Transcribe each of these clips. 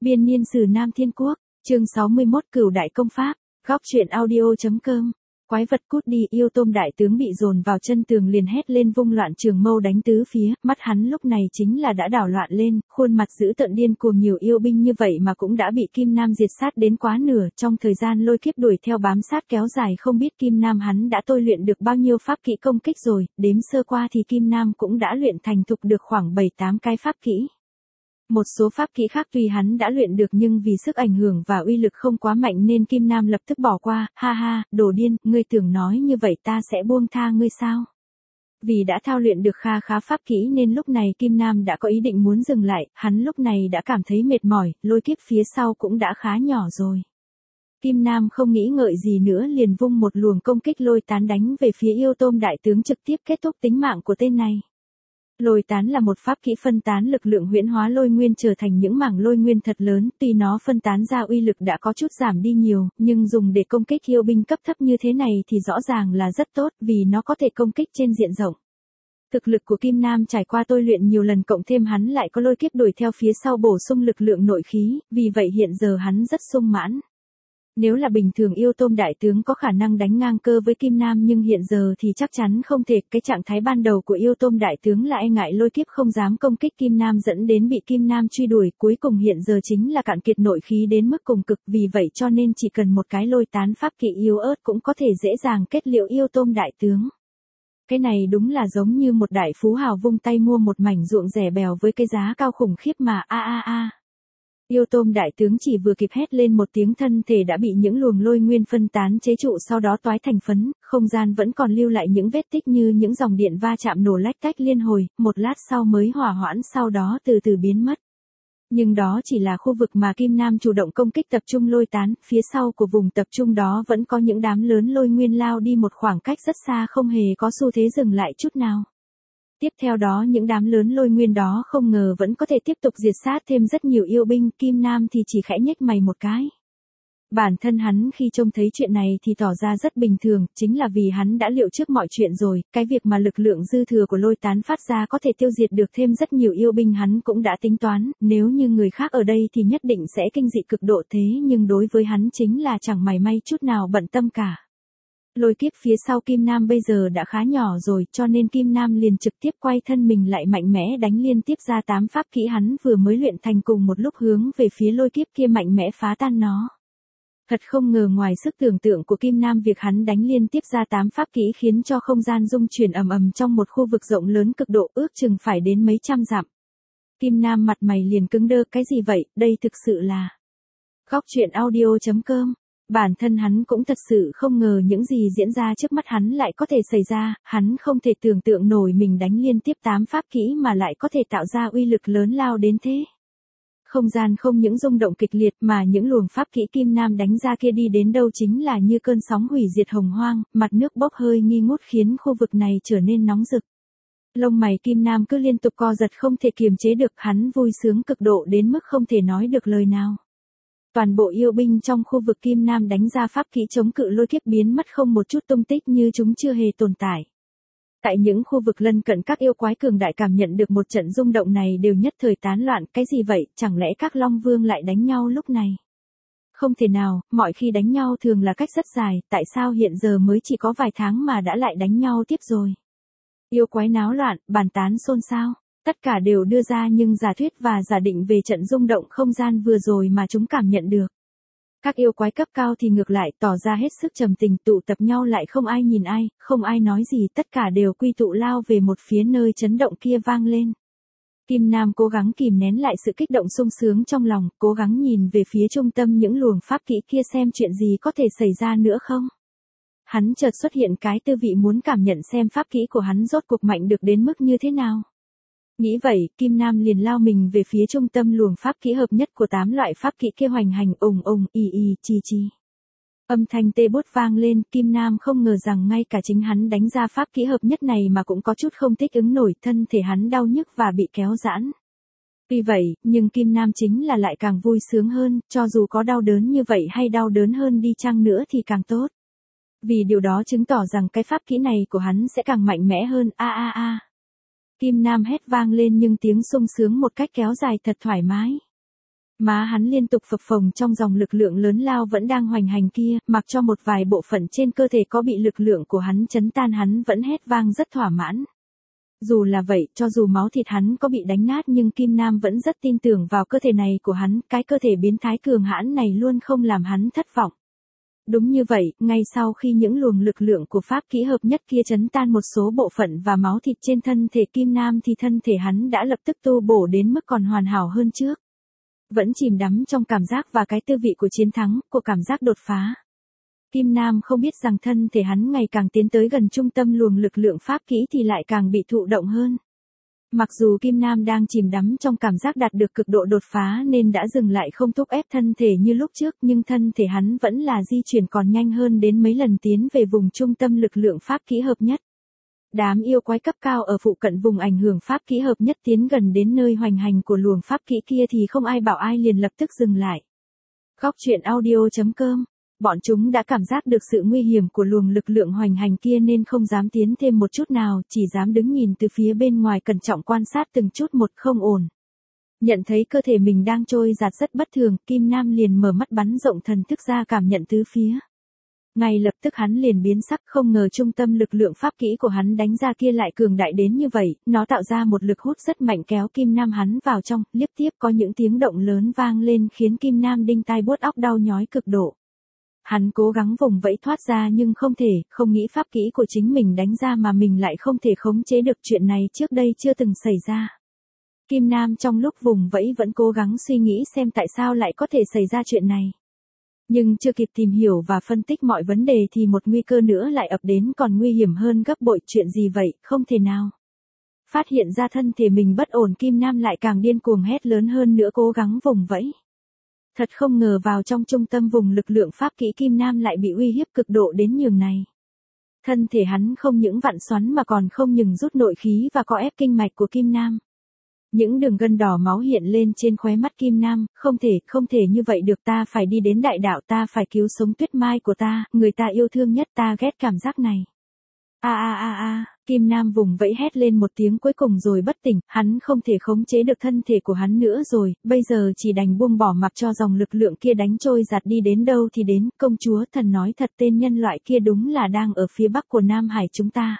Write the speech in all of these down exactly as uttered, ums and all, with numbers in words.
Biên niên sử Nam Thiên Quốc, chương sáu mươi mốt Cửu Đại Công Pháp, góc truyện audio.com. Quái vật cút đi, yêu tôm đại tướng bị dồn vào chân tường liền hét lên vung loạn trường mâu đánh tứ phía, mắt hắn lúc này chính là đã đảo loạn lên, khuôn mặt dữ tợn điên cuồng nhiều yêu binh như vậy mà cũng đã bị Kim Nam diệt sát đến quá nửa, trong thời gian lôi kiếp đuổi theo bám sát kéo dài không biết Kim Nam hắn đã tôi luyện được bao nhiêu pháp kỹ công kích rồi, đếm sơ qua thì Kim Nam cũng đã luyện thành thục được khoảng bảy tám cái pháp kỹ. Một số pháp kỹ khác tuy hắn đã luyện được nhưng vì sức ảnh hưởng và uy lực không quá mạnh nên Kim Nam lập tức bỏ qua, ha ha, đồ điên, ngươi tưởng nói như vậy ta sẽ buông tha ngươi sao? Vì đã thao luyện được kha khá pháp kỹ nên lúc này Kim Nam đã có ý định muốn dừng lại, hắn lúc này đã cảm thấy mệt mỏi, lôi kiếp phía sau cũng đã khá nhỏ rồi. Kim Nam không nghĩ ngợi gì nữa liền vung một luồng công kích lôi tán đánh về phía yêu tôm đại tướng trực tiếp kết thúc tính mạng của tên này. Lôi tán là một pháp kỹ phân tán lực lượng huyễn hóa lôi nguyên trở thành những mảng lôi nguyên thật lớn, tuy nó phân tán ra uy lực đã có chút giảm đi nhiều, nhưng dùng để công kích yêu binh cấp thấp như thế này thì rõ ràng là rất tốt, vì nó có thể công kích trên diện rộng. Thực lực của Kim Nam trải qua tôi luyện nhiều lần cộng thêm hắn lại có lôi kiếp đuổi theo phía sau bổ sung lực lượng nội khí, vì vậy hiện giờ hắn rất sung mãn. Nếu là bình thường yêu tôm đại tướng có khả năng đánh ngang cơ với Kim Nam nhưng hiện giờ thì chắc chắn không thể, cái trạng thái ban đầu của yêu tôm đại tướng là e ngại lôi kiếp không dám công kích Kim Nam dẫn đến bị Kim Nam truy đuổi, cuối cùng hiện giờ chính là cạn kiệt nội khí đến mức cùng cực, vì vậy cho nên chỉ cần một cái lôi tán pháp kỹ yếu ớt cũng có thể dễ dàng kết liễu yêu tôm đại tướng. Cái này đúng là giống như một đại phú hào vung tay mua một mảnh ruộng rẻ bèo với cái giá cao khủng khiếp mà a a a. Yêu tôm đại tướng chỉ vừa kịp hét lên một tiếng thân thể đã bị những luồng lôi nguyên phân tán chế trụ sau đó toái thành phấn, không gian vẫn còn lưu lại những vết tích như những dòng điện va chạm nổ lách tách liên hồi, một lát sau mới hỏa hoãn sau đó từ từ biến mất. Nhưng đó chỉ là khu vực mà Kim Nam chủ động công kích tập trung lôi tán, phía sau của vùng tập trung đó vẫn có những đám lớn lôi nguyên lao đi một khoảng cách rất xa không hề có xu thế dừng lại chút nào. Tiếp theo đó những đám lớn lôi nguyên đó không ngờ vẫn có thể tiếp tục diệt sát thêm rất nhiều yêu binh, Kim Nam thì chỉ khẽ nhếch mày một cái. Bản thân hắn khi trông thấy chuyện này thì tỏ ra rất bình thường, chính là vì hắn đã liệu trước mọi chuyện rồi, cái việc mà lực lượng dư thừa của lôi tán phát ra có thể tiêu diệt được thêm rất nhiều yêu binh hắn cũng đã tính toán, nếu như người khác ở đây thì nhất định sẽ kinh dị cực độ thế nhưng đối với hắn chính là chẳng mảy may chút nào bận tâm cả. Lôi kiếp phía sau Kim Nam bây giờ đã khá nhỏ rồi cho nên Kim Nam liền trực tiếp quay thân mình lại mạnh mẽ đánh liên tiếp ra tám pháp kỹ hắn vừa mới luyện thành cùng một lúc hướng về phía lôi kiếp kia mạnh mẽ phá tan nó. Thật không ngờ ngoài sức tưởng tượng của Kim Nam việc hắn đánh liên tiếp ra tám pháp kỹ khiến cho không gian rung chuyển ầm ầm trong một khu vực rộng lớn cực độ ước chừng phải đến mấy trăm dặm. Kim Nam mặt mày liền cứng đơ, cái gì vậy, đây thực sự là... Góc truyện audio.com. Bản thân hắn cũng thật sự không ngờ những gì diễn ra trước mắt hắn lại có thể xảy ra, hắn không thể tưởng tượng nổi mình đánh liên tiếp tám pháp kỹ mà lại có thể tạo ra uy lực lớn lao đến thế. Không gian không những rung động kịch liệt mà những luồng pháp kỹ Kim Nam đánh ra kia đi đến đâu chính là như cơn sóng hủy diệt hồng hoang, mặt nước bốc hơi nghi ngút khiến khu vực này trở nên nóng rực. Lông mày Kim Nam cứ liên tục co giật không thể kiềm chế được, hắn vui sướng cực độ đến mức không thể nói được lời nào. Toàn bộ yêu binh trong khu vực Kim Nam đánh ra pháp kỹ chống cự lôi kiếp biến mất không một chút tung tích như chúng chưa hề tồn tại. Tại những khu vực lân cận các yêu quái cường đại cảm nhận được một trận rung động này đều nhất thời tán loạn, cái gì vậy, chẳng lẽ các Long Vương lại đánh nhau lúc này? Không thể nào, mọi khi đánh nhau thường là cách rất dài, tại sao hiện giờ mới chỉ có vài tháng mà đã lại đánh nhau tiếp rồi? Yêu quái náo loạn, bàn tán xôn xao. Tất cả đều đưa ra nhưng giả thuyết và giả định về trận rung động không gian vừa rồi mà chúng cảm nhận được. Các yêu quái cấp cao thì ngược lại tỏ ra hết sức trầm tình tụ tập nhau lại không ai nhìn ai, không ai nói gì tất cả đều quy tụ lao về một phía nơi chấn động kia vang lên. Kim Nam cố gắng kìm nén lại sự kích động sung sướng trong lòng, cố gắng nhìn về phía trung tâm những luồng pháp kỹ kia xem chuyện gì có thể xảy ra nữa không. Hắn chợt xuất hiện cái tư vị muốn cảm nhận xem pháp kỹ của hắn rốt cuộc mạnh được đến mức như thế nào. Nghĩ vậy, Kim Nam liền lao mình về phía trung tâm luồng pháp kỹ hợp nhất của tám loại pháp kỹ kia hoành hành ùng ùng y y chi chi. Âm thanh tê bút vang lên, Kim Nam không ngờ rằng ngay cả chính hắn đánh ra pháp kỹ hợp nhất này mà cũng có chút không thích ứng nổi, thân thể hắn đau nhức và bị kéo giãn. Tuy vậy, nhưng Kim Nam chính là lại càng vui sướng hơn, cho dù có đau đớn như vậy hay đau đớn hơn đi chăng nữa thì càng tốt. Vì điều đó chứng tỏ rằng cái pháp kỹ này của hắn sẽ càng mạnh mẽ hơn, a a a. Kim Nam hét vang lên nhưng tiếng sung sướng một cách kéo dài thật thoải mái. Má hắn liên tục phập phồng trong dòng lực lượng lớn lao vẫn đang hoành hành kia, mặc cho một vài bộ phận trên cơ thể có bị lực lượng của hắn chấn tan hắn vẫn hét vang rất thỏa mãn. Dù là vậy, cho dù máu thịt hắn có bị đánh nát nhưng Kim Nam vẫn rất tin tưởng vào cơ thể này của hắn, cái cơ thể biến thái cường hãn này luôn không làm hắn thất vọng. Đúng như vậy, ngay sau khi những luồng lực lượng của pháp kỹ hợp nhất kia chấn tan một số bộ phận và máu thịt trên thân thể Kim Nam thì thân thể hắn đã lập tức tu bổ đến mức còn hoàn hảo hơn trước. Vẫn chìm đắm trong cảm giác và cái tư vị của chiến thắng, của cảm giác đột phá. Kim Nam không biết rằng thân thể hắn ngày càng tiến tới gần trung tâm luồng lực lượng pháp kỹ thì lại càng bị thụ động hơn. Mặc dù Kim Nam đang chìm đắm trong cảm giác đạt được cực độ đột phá nên đã dừng lại không thúc ép thân thể như lúc trước, nhưng thân thể hắn vẫn là di chuyển còn nhanh hơn đến mấy lần tiến về vùng trung tâm lực lượng pháp kỹ hợp nhất. Đám yêu quái cấp cao ở phụ cận vùng ảnh hưởng pháp kỹ hợp nhất tiến gần đến nơi hoành hành của luồng pháp kỹ kia thì không ai bảo ai liền lập tức dừng lại. Góc truyện audio chấm com. Bọn chúng đã cảm giác được sự nguy hiểm của luồng lực lượng hoành hành kia nên không dám tiến thêm một chút nào, chỉ dám đứng nhìn từ phía bên ngoài cẩn trọng quan sát từng chút một không ổn. Nhận thấy cơ thể mình đang trôi giạt rất bất thường, Kim Nam liền mở mắt bắn rộng thần thức ra cảm nhận tứ phía. Ngay lập tức hắn liền biến sắc, không ngờ trung tâm lực lượng pháp kỹ của hắn đánh ra kia lại cường đại đến như vậy, nó tạo ra một lực hút rất mạnh kéo Kim Nam hắn vào trong, liếp tiếp có những tiếng động lớn vang lên khiến Kim Nam đinh tai buốt óc đau nhói cực độ. Hắn cố gắng vùng vẫy thoát ra nhưng không thể, không nghĩ pháp kỹ của chính mình đánh ra mà mình lại không thể khống chế được, chuyện này trước đây chưa từng xảy ra. Kim Nam trong lúc vùng vẫy vẫn cố gắng suy nghĩ xem tại sao lại có thể xảy ra chuyện này. Nhưng chưa kịp tìm hiểu và phân tích mọi vấn đề thì một nguy cơ nữa lại ập đến còn nguy hiểm hơn gấp bội. Chuyện gì vậy, không thể nào. Phát hiện ra thân thể mình bất ổn, Kim Nam lại càng điên cuồng hét lớn hơn nữa cố gắng vùng vẫy. Thật không ngờ vào trong trung tâm vùng lực lượng pháp kỹ Kim Nam lại bị uy hiếp cực độ đến nhường này. Thân thể hắn không những vặn xoắn mà còn không ngừng rút nội khí và co ép kinh mạch của Kim Nam. Những đường gân đỏ máu hiện lên trên khóe mắt Kim Nam, không thể, không thể như vậy được, ta phải đi đến đại đạo, ta phải cứu sống Tuyết Mai của ta, người ta yêu thương nhất, ta ghét cảm giác này. A a a a, Kim Nam vùng vẫy hét lên một tiếng cuối cùng rồi bất tỉnh, hắn không thể khống chế được thân thể của hắn nữa rồi, bây giờ chỉ đành buông bỏ mặc cho dòng lực lượng kia đánh trôi giạt đi đến đâu thì đến. Công chúa, thần nói thật, tên nhân loại kia đúng là đang ở phía bắc của Nam Hải chúng ta.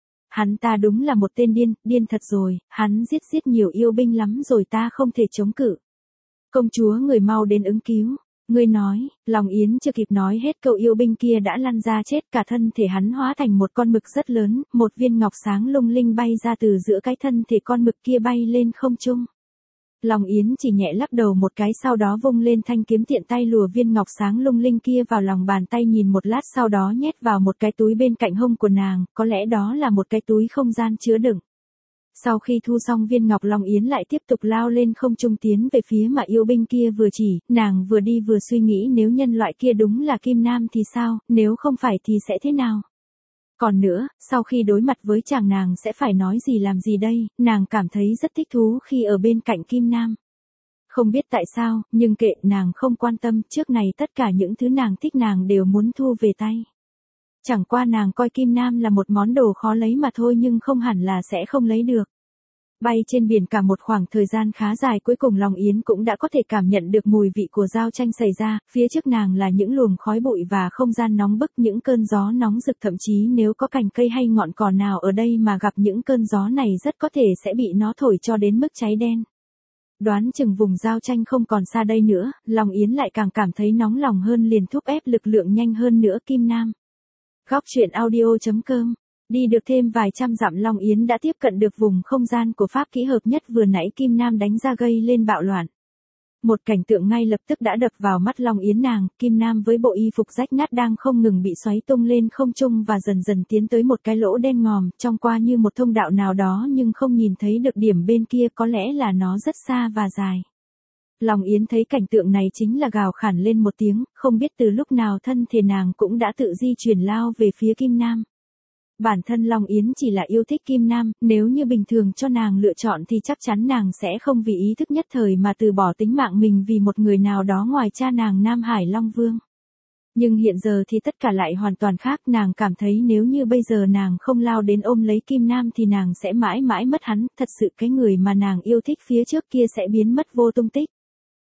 Hắn ta đúng là một tên điên, điên thật rồi, hắn giết giết nhiều yêu binh lắm rồi, ta không thể chống cự. Công chúa, người mau đến ứng cứu. Ngươi nói, Long Yến chưa kịp nói hết câu yêu binh kia đã lăn ra chết, cả thân thể hắn hóa thành một con mực rất lớn, một viên ngọc sáng lung linh bay ra từ giữa cái thân thể con mực kia bay lên không trung. Long Yến chỉ nhẹ lắc đầu một cái, sau đó vung lên thanh kiếm tiện tay lùa viên ngọc sáng lung linh kia vào lòng bàn tay, nhìn một lát sau đó nhét vào một cái túi bên cạnh hông của nàng, có lẽ đó là một cái túi không gian chứa đựng. Sau khi thu xong viên ngọc, Long Yến lại tiếp tục lao lên không trung tiến về phía mà yêu binh kia vừa chỉ, nàng vừa đi vừa suy nghĩ nếu nhân loại kia đúng là Kim Nam thì sao, nếu không phải thì sẽ thế nào. Còn nữa, sau khi đối mặt với chàng nàng sẽ phải nói gì làm gì đây, nàng cảm thấy rất thích thú khi ở bên cạnh Kim Nam. Không biết tại sao, nhưng kệ, nàng không quan tâm, trước này tất cả những thứ nàng thích nàng đều muốn thu về tay. Chẳng qua nàng coi Kim Nam là một món đồ khó lấy mà thôi, nhưng không hẳn là sẽ không lấy được. Bay trên biển cả một khoảng thời gian khá dài, cuối cùng Long Yến cũng đã có thể cảm nhận được mùi vị của giao tranh xảy ra, phía trước nàng là những luồng khói bụi và không gian nóng bức, những cơn gió nóng rực, thậm chí nếu có cành cây hay ngọn cỏ nào ở đây mà gặp những cơn gió này rất có thể sẽ bị nó thổi cho đến mức cháy đen. Đoán chừng vùng giao tranh không còn xa đây nữa, Long Yến lại càng cảm thấy nóng lòng hơn, liền thúc ép lực lượng nhanh hơn nữa. Kim Nam. Góc truyện audio chấm com. Đi được thêm vài trăm dặm, Long Yến đã tiếp cận được vùng không gian của pháp kỹ hợp nhất vừa nãy Kim Nam đánh ra gây lên bạo loạn. Một cảnh tượng ngay lập tức đã đập vào mắt Long Yến nàng, Kim Nam với bộ y phục rách nát đang không ngừng bị xoáy tung lên không trung và dần dần tiến tới một cái lỗ đen ngòm, trong qua như một thông đạo nào đó nhưng không nhìn thấy được điểm bên kia, có lẽ là nó rất xa và dài. Long Yến thấy cảnh tượng này chính là gào khản lên một tiếng, không biết từ lúc nào thân thể nàng cũng đã tự di chuyển lao về phía Kim Nam. Bản thân Long Yến chỉ là yêu thích Kim Nam, nếu như bình thường cho nàng lựa chọn thì chắc chắn nàng sẽ không vì ý thức nhất thời mà từ bỏ tính mạng mình vì một người nào đó ngoài cha nàng Nam Hải Long Vương. Nhưng hiện giờ thì tất cả lại hoàn toàn khác, nàng cảm thấy nếu như bây giờ nàng không lao đến ôm lấy Kim Nam thì nàng sẽ mãi mãi mất hắn, thật sự cái người mà nàng yêu thích phía trước kia sẽ biến mất vô tung tích.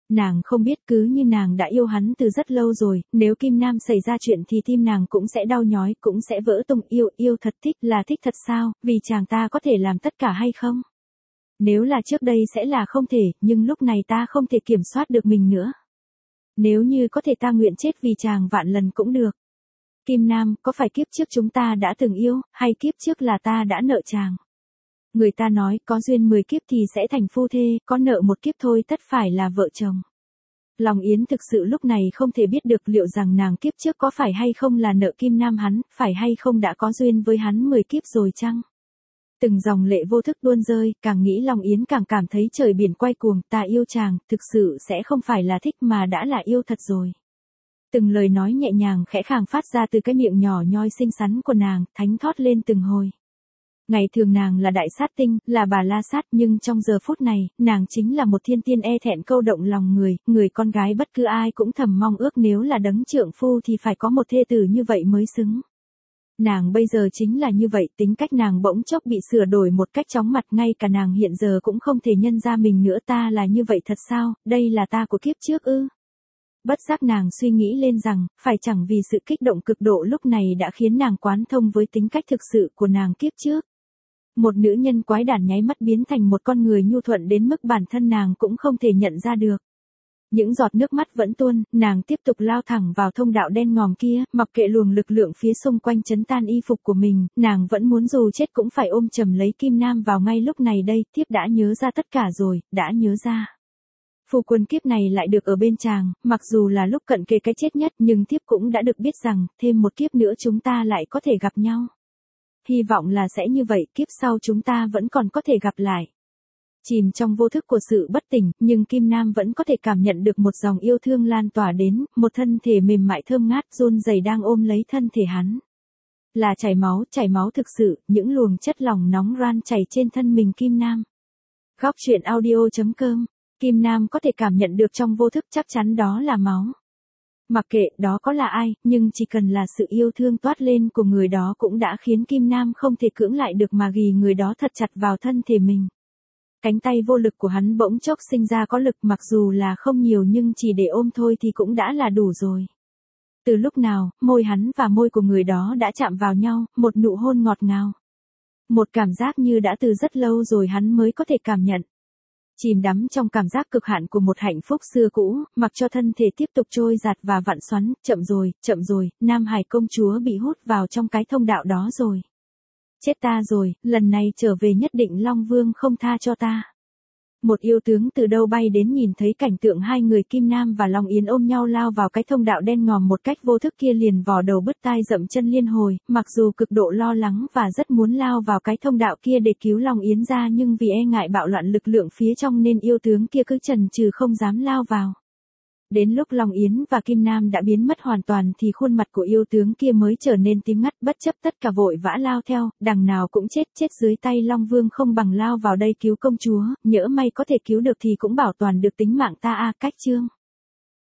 Nàng không biết cứ như nàng đã yêu hắn từ rất lâu rồi, nếu Kim Nam xảy ra chuyện thì tim nàng cũng sẽ đau nhói, cũng sẽ vỡ tung. Yêu, yêu thật thích là thích thật sao, vì chàng ta có thể làm tất cả hay không? Nếu là trước đây sẽ là không thể, nhưng lúc này ta không thể kiểm soát được mình nữa. Nếu như có thể ta nguyện chết vì chàng vạn lần cũng được. Kim Nam, có phải kiếp trước chúng ta đã từng yêu, hay kiếp trước là ta đã nợ chàng? Người ta nói, có duyên mười kiếp thì sẽ thành phu thê, có nợ một kiếp thôi tất phải là vợ chồng. Long Yến thực sự lúc này không thể biết được liệu rằng nàng kiếp trước có phải hay không là nợ Kim Nam hắn, phải hay không đã có duyên với hắn mười kiếp rồi chăng? Từng dòng lệ vô thức tuôn rơi, càng nghĩ Long Yến càng cảm thấy trời biển quay cuồng, ta yêu chàng, thực sự sẽ không phải là thích mà đã là yêu thật rồi. Từng lời nói nhẹ nhàng khẽ khàng phát ra từ cái miệng nhỏ nhoi xinh xắn của nàng, thánh thót lên từng hồi. Ngày thường nàng là đại sát tinh, là bà la sát, nhưng trong giờ phút này, nàng chính là một thiên tiên e thẹn câu động lòng người, người con gái bất cứ ai cũng thầm mong ước nếu là đấng trượng phu thì phải có một thê tử như vậy mới xứng. Nàng bây giờ chính là như vậy, tính cách nàng bỗng chốc bị sửa đổi một cách chóng mặt, ngay cả nàng hiện giờ cũng không thể nhân ra mình nữa. Ta là như vậy thật sao, đây là ta của kiếp trước ư? Bất giác nàng suy nghĩ lên rằng, phải chẳng vì sự kích động cực độ lúc này đã khiến nàng quán thông với tính cách thực sự của nàng kiếp trước. Một nữ nhân quái đản nháy mắt biến thành một con người nhu thuận đến mức bản thân nàng cũng không thể nhận ra được. Những giọt nước mắt vẫn tuôn, nàng tiếp tục lao thẳng vào thông đạo đen ngòm kia, mặc kệ luồng lực lượng phía xung quanh chấn tan y phục của mình, nàng vẫn muốn dù chết cũng phải ôm chầm lấy Kim Nam vào ngay lúc này đây. Tiếp đã nhớ ra tất cả rồi, đã nhớ ra. Phu quân kiếp này lại được ở bên chàng, mặc dù là lúc cận kề cái chết nhất, nhưng tiếp cũng đã được biết rằng, thêm một kiếp nữa chúng ta lại có thể gặp nhau. Hy vọng là sẽ như vậy, kiếp sau chúng ta vẫn còn có thể gặp lại. Chìm trong vô thức của sự bất tỉnh, nhưng Kim Nam vẫn có thể cảm nhận được một dòng yêu thương lan tỏa đến, một thân thể mềm mại thơm ngát run rẩy đang ôm lấy thân thể hắn. Là chảy máu, chảy máu thực sự, những luồng chất lỏng nóng ran chảy trên thân mình Kim Nam. Góc truyện audio chấm com, Kim Nam có thể cảm nhận được trong vô thức, chắc chắn đó là máu. Mặc kệ đó có là ai, nhưng chỉ cần là sự yêu thương toát lên của người đó cũng đã khiến Kim Nam không thể cưỡng lại được mà ghì người đó thật chặt vào thân thể mình. Cánh tay vô lực của hắn bỗng chốc sinh ra có lực, mặc dù là không nhiều nhưng chỉ để ôm thôi thì cũng đã là đủ rồi. Từ lúc nào, môi hắn và môi của người đó đã chạm vào nhau, một nụ hôn ngọt ngào. Một cảm giác như đã từ rất lâu rồi hắn mới có thể cảm nhận. Chìm đắm trong cảm giác cực hạn của một hạnh phúc xưa cũ, mặc cho thân thể tiếp tục trôi giạt và vặn xoắn, chậm rồi, chậm rồi, Nam Hải công chúa bị hút vào trong cái thông đạo đó rồi. Chết ta rồi, lần này trở về nhất định Long Vương không tha cho ta. Một yêu tướng từ đâu bay đến nhìn thấy cảnh tượng hai người Kim Nam và Long Yến ôm nhau lao vào cái thông đạo đen ngòm một cách vô thức kia liền vò đầu bứt tai dậm chân liên hồi, mặc dù cực độ lo lắng và rất muốn lao vào cái thông đạo kia để cứu Long Yến ra nhưng vì e ngại bạo loạn lực lượng phía trong nên yêu tướng kia cứ chần chừ không dám lao vào. Đến lúc Long Yến và Kim Nam đã biến mất hoàn toàn thì khuôn mặt của yêu tướng kia mới trở nên tím ngắt, bất chấp tất cả vội vã lao theo, đằng nào cũng chết, chết dưới tay Long Vương không bằng lao vào đây cứu công chúa, nhỡ may có thể cứu được thì cũng bảo toàn được tính mạng ta a. Cách chương